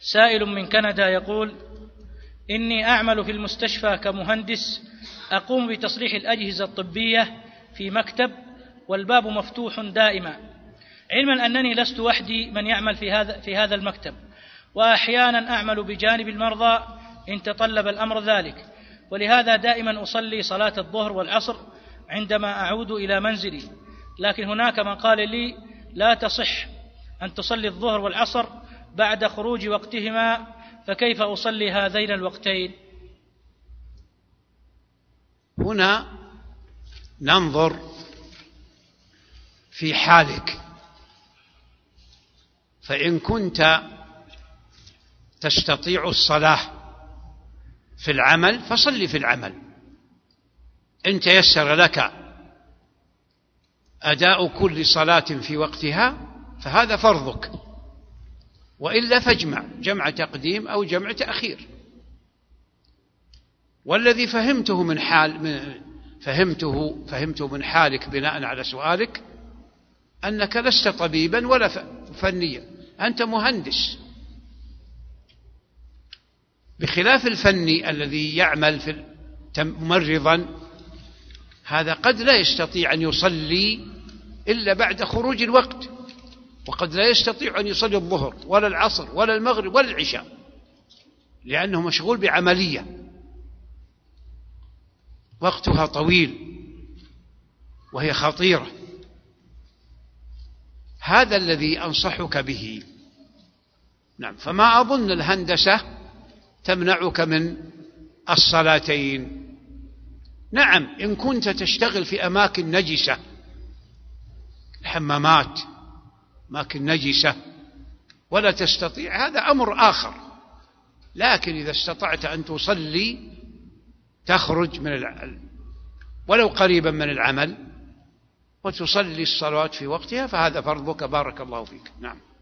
سائل من كندا يقول: إني أعمل في المستشفى كمهندس، أقوم بتصليح الأجهزة الطبية في مكتب والباب مفتوح دائما، علما أنني لست وحدي من يعمل في هذا المكتب، وأحيانا أعمل بجانب المرضى إن تطلب الأمر ذلك، ولهذا دائما أصلي صلاة الظهر والعصر عندما أعود إلى منزلي، لكن هناك من قال لي لا تصح أن تصلي الظهر والعصر بعد خروج وقتهما، فكيف أصلي هذين الوقتين؟ هنا ننظر في حالك، فإن كنت تستطيع الصلاة في العمل فصل في العمل، إن تيسر لك أداء كل صلاة في وقتها فهذا فرضك، وإلا فاجمع جمع تقديم أو جمع تأخير. والذي فهمته من حالك بناء على سؤالك أنك لست طبيبا ولا فنيا، أنت مهندس، بخلاف الفني الذي يعمل ممرضا، هذا قد لا يستطيع أن يصلي إلا بعد خروج الوقت، وقد لا يستطيع أن يصلي الظهر ولا العصر ولا المغرب ولا العشاء، لأنه مشغول بعملية وقتها طويل وهي خطيرة. هذا الذي أنصحك به. نعم، فما أظن الهندسة تمنعك من الصلاتين. نعم، إن كنت تشتغل في أماكن نجسة، الحمامات أماكن نجسة ولا تستطيع، هذا أمر آخر، لكن إذا استطعت أن تصلي تخرج ولو قريبا من العمل وتصلي الصلوات في وقتها فهذا فرضك، بارك الله فيك. نعم.